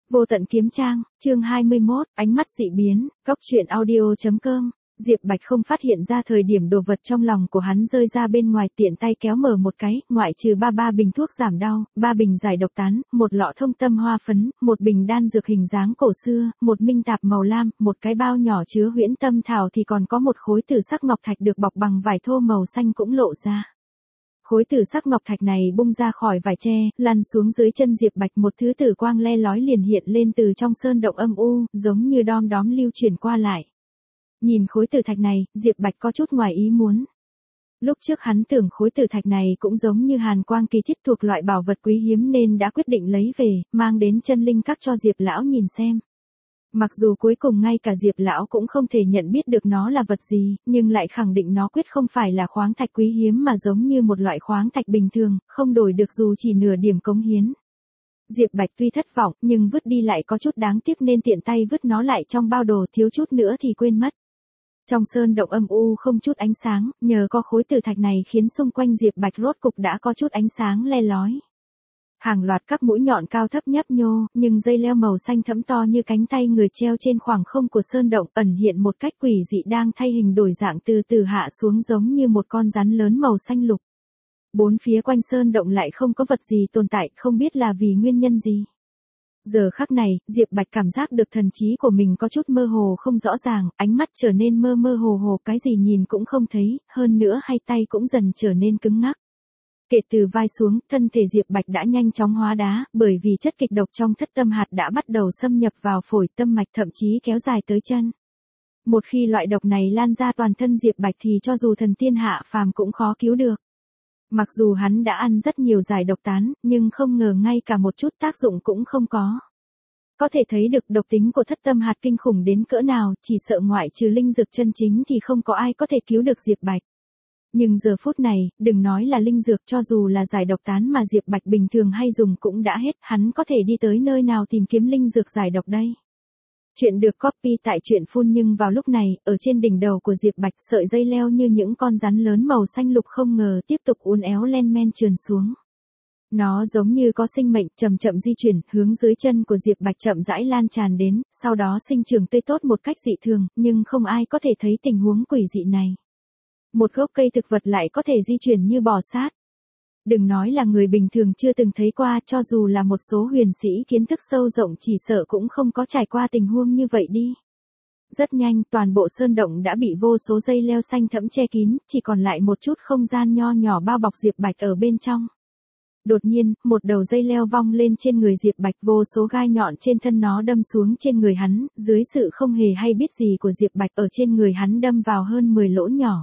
Vô tận kiếm trang, chương 21, ánh mắt dị biến, góc truyện audio.com. Diệp Bạch không phát hiện ra thời điểm đồ vật trong lòng của hắn rơi ra bên ngoài, tiện tay kéo mở một cái, ngoại trừ ba bình thuốc giảm đau, 3 bình giải độc tán, một lọ thông tâm hoa phấn, một bình đan dược hình dáng cổ xưa, một minh tạp màu lam, một cái bao nhỏ chứa huyễn tâm thảo, thì còn có một khối tử sắc ngọc thạch được bọc bằng vải thô màu xanh cũng lộ ra. Khối tử sắc ngọc thạch này bung ra khỏi vải tre, lăn xuống dưới chân Diệp Bạch, một thứ tử quang le lói liền hiện lên từ trong sơn động âm u, giống như đom đóm lưu chuyển qua lại. Nhìn khối tử thạch này, Diệp Bạch có chút ngoài ý muốn. Lúc trước hắn tưởng khối tử thạch này cũng giống như hàn quang kỳ thiết, thuộc loại bảo vật quý hiếm, nên đã quyết định lấy về, mang đến chân linh các cho Diệp lão nhìn xem. Mặc dù cuối cùng ngay cả Diệp lão cũng không thể nhận biết được nó là vật gì, nhưng lại khẳng định nó quyết không phải là khoáng thạch quý hiếm mà giống như một loại khoáng thạch bình thường, không đổi được dù chỉ nửa điểm cống hiến. Diệp Bạch tuy thất vọng, nhưng vứt đi lại có chút đáng tiếc nên tiện tay vứt nó lại trong bao đồ, thiếu chút nữa thì quên mất. Trong sơn động âm u không chút ánh sáng, nhờ có khối tử thạch này khiến xung quanh Diệp Bạch rốt cục đã có chút ánh sáng le lói. Hàng loạt các mũi nhọn cao thấp nhấp nhô, nhưng dây leo màu xanh thẫm to như cánh tay người treo trên khoảng không của sơn động, ẩn hiện một cách quỷ dị, đang thay hình đổi dạng từ từ hạ xuống giống như một con rắn lớn màu xanh lục. Bốn phía quanh sơn động lại không có vật gì tồn tại, không biết là vì nguyên nhân gì. Giờ khắc này, Diệp Bạch cảm giác được thần trí của mình có chút mơ hồ không rõ ràng, ánh mắt trở nên mơ mơ hồ hồ, cái gì nhìn cũng không thấy, hơn nữa hai tay cũng dần trở nên cứng ngắc. Kể từ vai xuống, thân thể Diệp Bạch đã nhanh chóng hóa đá, bởi vì chất kịch độc trong thất tâm hạt đã bắt đầu xâm nhập vào phổi, tâm mạch, thậm chí kéo dài tới chân. Một khi loại độc này lan ra toàn thân Diệp Bạch thì cho dù thần tiên hạ phàm cũng khó cứu được. Mặc dù hắn đã ăn rất nhiều giải độc tán, nhưng không ngờ ngay cả một chút tác dụng cũng không có. Có thể thấy được độc tính của thất tâm hạt kinh khủng đến cỡ nào, chỉ sợ ngoại trừ linh dược chân chính thì không có ai có thể cứu được Diệp Bạch. Nhưng giờ phút này, đừng nói là linh dược, cho dù là giải độc tán mà Diệp Bạch bình thường hay dùng cũng đã hết, hắn có thể đi tới nơi nào tìm kiếm linh dược giải độc đây. Chuyện được copy tại truyện phun, nhưng vào lúc này, ở trên đỉnh đầu của Diệp Bạch, sợi dây leo như những con rắn lớn màu xanh lục không ngờ tiếp tục uốn éo len men trườn xuống. Nó giống như có sinh mệnh, chậm chậm di chuyển, hướng dưới chân của Diệp Bạch chậm rãi lan tràn đến, sau đó sinh trưởng tươi tốt một cách dị thường, nhưng không ai có thể thấy tình huống quỷ dị này. Một gốc cây thực vật lại có thể di chuyển như bò sát. Đừng nói là người bình thường chưa từng thấy qua, cho dù là một số huyền sĩ kiến thức sâu rộng chỉ sợ cũng không có trải qua tình huống như vậy đi. Rất nhanh, toàn bộ sơn động đã bị vô số dây leo xanh thẫm che kín, chỉ còn lại một chút không gian nho nhỏ bao bọc Diệp Bạch ở bên trong. Đột nhiên, một đầu dây leo vong lên trên người Diệp Bạch, vô số gai nhọn trên thân nó đâm xuống trên người hắn, dưới sự không hề hay biết gì của Diệp Bạch, ở trên người hắn đâm vào hơn 10 lỗ nhỏ.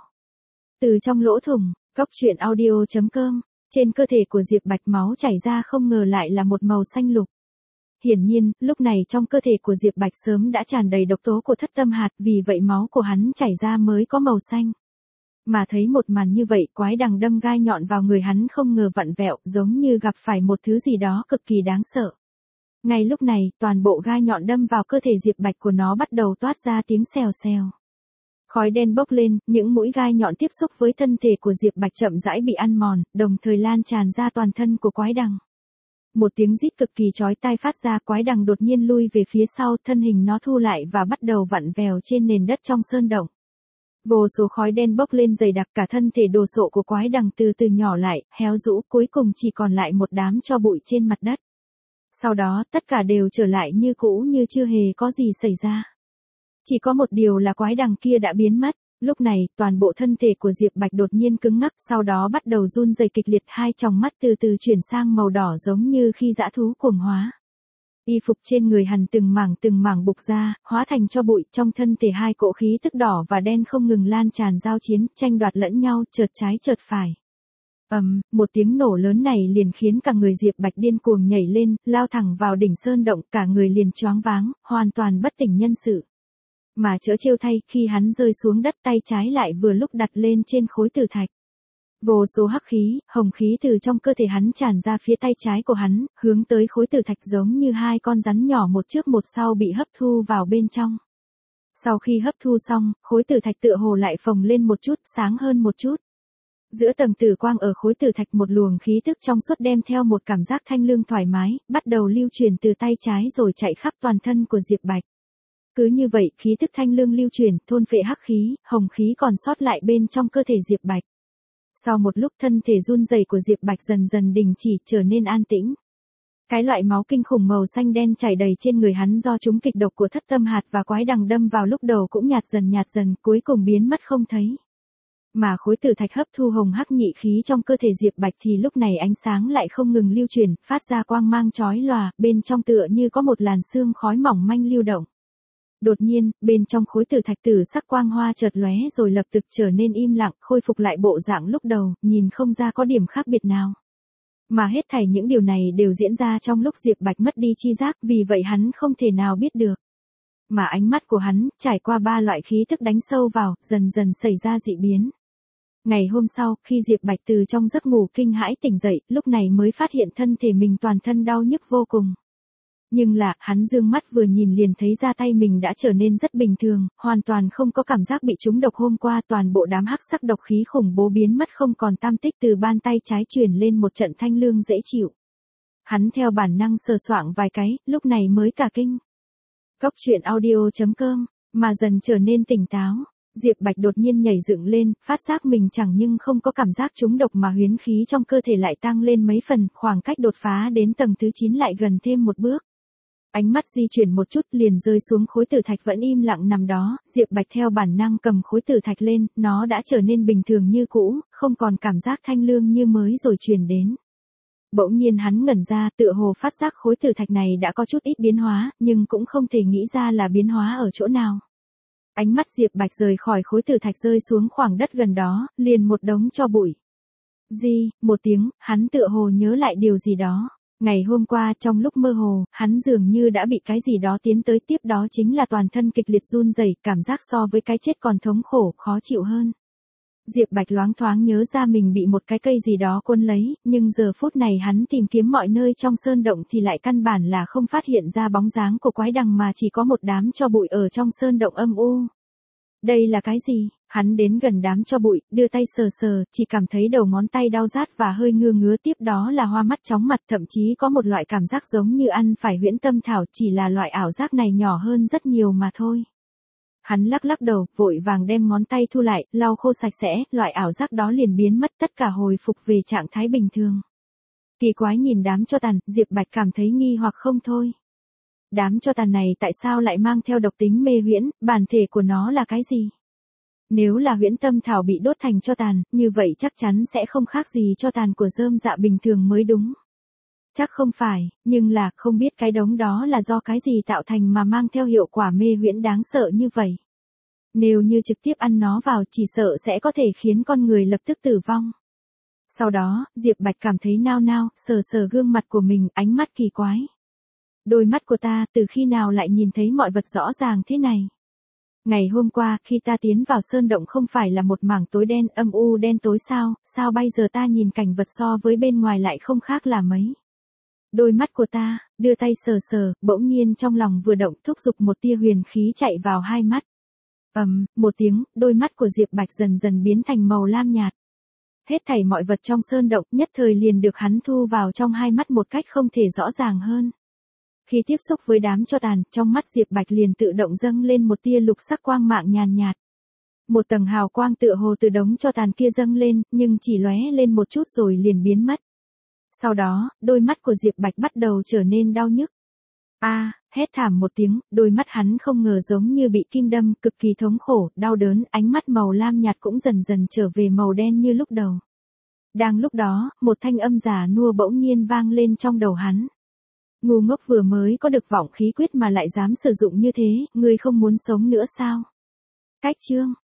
Từ trong lỗ thủng, góc truyện audio.com, trên cơ thể của Diệp Bạch máu chảy ra không ngờ lại là một màu xanh lục. Hiển nhiên, lúc này trong cơ thể của Diệp Bạch sớm đã tràn đầy độc tố của thất tâm hạt, vì vậy máu của hắn chảy ra mới có màu xanh. Mà thấy một màn như vậy, quái đằng đâm gai nhọn vào người hắn không ngờ vặn vẹo, giống như gặp phải một thứ gì đó cực kỳ đáng sợ. Ngay lúc này, toàn bộ gai nhọn đâm vào cơ thể Diệp Bạch của nó bắt đầu toát ra tiếng xèo xèo. Khói đen bốc lên, những mũi gai nhọn tiếp xúc với thân thể của Diệp Bạch chậm rãi bị ăn mòn, đồng thời lan tràn ra toàn thân của quái đằng. Một tiếng rít cực kỳ chói tai phát ra, quái đằng đột nhiên lui về phía sau, thân hình nó thu lại và bắt đầu vặn vèo trên nền đất trong sơn động. Vô số khói đen bốc lên dày đặc, cả thân thể đồ sộ của quái đằng từ từ nhỏ lại, héo rũ, cuối cùng chỉ còn lại một đám tro bụi trên mặt đất. Sau đó, tất cả đều trở lại như cũ, như chưa hề có gì xảy ra. Chỉ có một điều là quái đằng kia đã biến mất. Lúc này, toàn bộ thân thể của Diệp Bạch đột nhiên cứng ngắc, sau đó bắt đầu run rẩy kịch liệt, hai tròng mắt từ từ chuyển sang màu đỏ giống như khi dã thú cuồng hóa. Y phục trên người hắn từng mảng bục ra, hóa thành tro bụi, trong thân thể hai cỗ khí tức đỏ và đen không ngừng lan tràn, giao chiến, tranh đoạt lẫn nhau, chợt trái chợt phải. Một tiếng nổ lớn này liền khiến cả người Diệp Bạch điên cuồng nhảy lên, lao thẳng vào đỉnh sơn động, cả người liền choáng váng, hoàn toàn bất tỉnh nhân sự. Mà chớ trêu thay, khi hắn rơi xuống đất, tay trái lại vừa lúc đặt lên trên khối tử thạch. Vô số hắc khí, hồng khí từ trong cơ thể hắn tràn ra phía tay trái của hắn, hướng tới khối tử thạch giống như hai con rắn nhỏ một trước một sau bị hấp thu vào bên trong. Sau khi hấp thu xong, khối tử thạch tựa hồ lại phồng lên một chút, sáng hơn một chút. Giữa tầng tử quang ở khối tử thạch một luồng khí tức trong suốt đem theo một cảm giác thanh lương thoải mái, bắt đầu lưu truyền từ tay trái rồi chạy khắp toàn thân của Diệp Bạch. Cứ như vậy, khí tức thanh lương lưu truyền, thôn phệ hắc khí, hồng khí còn sót lại bên trong cơ thể Diệp Bạch. Sau một lúc thân thể run rẩy của Diệp Bạch dần dần đình chỉ, trở nên an tĩnh. Cái loại máu kinh khủng màu xanh đen chảy đầy trên người hắn do chúng kịch độc của thất tâm hạt và quái đằng đâm vào lúc đầu cũng nhạt dần, cuối cùng biến mất không thấy. Mà khối tử thạch hấp thu hồng hắc nhị khí trong cơ thể Diệp Bạch thì lúc này ánh sáng lại không ngừng lưu truyền, phát ra quang mang chói lòa, bên trong tựa như có một làn sương khói mỏng manh lưu động. Đột nhiên, bên trong khối tử thạch tử sắc quang hoa chợt lóe rồi lập tức trở nên im lặng, khôi phục lại bộ dạng lúc đầu, nhìn không ra có điểm khác biệt nào. Mà hết thảy những điều này đều diễn ra trong lúc Diệp Bạch mất đi chi giác, vì vậy hắn không thể nào biết được. Mà ánh mắt của hắn, trải qua 3 loại khí thức đánh sâu vào, dần dần xảy ra dị biến. Ngày hôm sau, khi Diệp Bạch từ trong giấc ngủ kinh hãi tỉnh dậy, lúc này mới phát hiện thân thể mình toàn thân đau nhức vô cùng. Nhưng là, hắn dương mắt vừa nhìn liền thấy ra tay mình đã trở nên rất bình thường, hoàn toàn không có cảm giác bị trúng độc hôm qua, toàn bộ đám hắc sắc độc khí khủng bố biến mất không còn tăm tích, từ bàn tay trái truyền lên một trận thanh lương dễ chịu. Hắn theo bản năng sờ soạng vài cái, lúc này mới cả kinh. Cốc truyện audio.com, mà dần trở nên tỉnh táo. Diệp Bạch đột nhiên nhảy dựng lên, phát giác mình chẳng nhưng không có cảm giác trúng độc mà huyễn khí trong cơ thể lại tăng lên mấy phần, khoảng cách đột phá đến tầng thứ 9 lại gần thêm một bước. Ánh mắt di chuyển một chút liền rơi xuống khối tử thạch vẫn im lặng nằm đó, Diệp Bạch theo bản năng cầm khối tử thạch lên, nó đã trở nên bình thường như cũ, không còn cảm giác thanh lương như mới rồi truyền đến. Bỗng nhiên hắn ngẩn ra, tựa hồ phát giác khối tử thạch này đã có chút ít biến hóa, nhưng cũng không thể nghĩ ra là biến hóa ở chỗ nào. Ánh mắt Diệp Bạch rời khỏi khối tử thạch rơi xuống khoảng đất gần đó, liền một đống tro bụi. Một tiếng, hắn tựa hồ nhớ lại điều gì đó. Ngày hôm qua trong lúc mơ hồ, hắn dường như đã bị cái gì đó tiến tới, tiếp đó chính là toàn thân kịch liệt run rẩy, cảm giác so với cái chết còn thống khổ, khó chịu hơn. Diệp Bạch loáng thoáng nhớ ra mình bị một cái cây gì đó cuốn lấy, nhưng giờ phút này hắn tìm kiếm mọi nơi trong sơn động thì lại căn bản là không phát hiện ra bóng dáng của quái đằng mà chỉ có một đám tro bụi ở trong sơn động âm u. Đây là cái gì? Hắn đến gần đám tro bụi, đưa tay sờ, chỉ cảm thấy đầu ngón tay đau rát và hơi ngứa, tiếp đó là hoa mắt chóng mặt, thậm chí có một loại cảm giác giống như ăn phải huyễn tâm thảo, chỉ là loại ảo giác này nhỏ hơn rất nhiều mà thôi. Hắn lắc đầu, vội vàng đem ngón tay thu lại, lau khô sạch sẽ, loại ảo giác đó liền biến mất, tất cả hồi phục về trạng thái bình thường. Kỳ quái nhìn đám tro tàn, Diệp Bạch cảm thấy nghi hoặc không thôi. Đám tro tàn này tại sao lại mang theo độc tính mê huyễn, bản thể của nó là cái gì? Nếu là huyễn tâm thảo bị đốt thành tro tàn, như vậy chắc chắn sẽ không khác gì tro tàn của rơm dạ bình thường mới đúng. Chắc không phải, nhưng là không biết cái đống đó là do cái gì tạo thành mà mang theo hiệu quả mê huyễn đáng sợ như vậy. Nếu như trực tiếp ăn nó vào chỉ sợ sẽ có thể khiến con người lập tức tử vong. Sau đó, Diệp Bạch cảm thấy nao, sờ gương mặt của mình, ánh mắt kỳ quái. Đôi mắt của ta từ khi nào lại nhìn thấy mọi vật rõ ràng thế này? Ngày hôm qua khi ta tiến vào sơn động không phải là một mảng tối đen âm u đen tối sao bây giờ ta nhìn cảnh vật so với bên ngoài lại không khác là mấy. Đôi mắt của ta, đưa tay sờ, bỗng nhiên trong lòng vừa động thúc giục một tia huyền khí chạy vào hai mắt. Một tiếng, đôi mắt của Diệp Bạch dần biến thành màu lam nhạt. Hết thảy mọi vật trong sơn động nhất thời liền được hắn thu vào trong hai mắt một cách không thể rõ ràng hơn. Khi tiếp xúc với đám tro tàn, trong mắt Diệp Bạch liền tự động dâng lên một tia lục sắc quang mạng nhàn nhạt. Một tầng hào quang tựa hồ từ đống tro tàn kia dâng lên, nhưng chỉ lóe lên một chút rồi liền biến mất. Sau đó, đôi mắt của Diệp Bạch bắt đầu trở nên đau nhức. Hét thảm một tiếng, đôi mắt hắn không ngờ giống như bị kim đâm, cực kỳ thống khổ, đau đớn, ánh mắt màu lam nhạt cũng dần trở về màu đen như lúc đầu. Đang lúc đó, một thanh âm già nua bỗng nhiên vang lên trong đầu hắn. Ngu ngốc vừa mới có được vọng khí quyết mà lại dám sử dụng như thế, ngươi không muốn sống nữa sao? Cách chương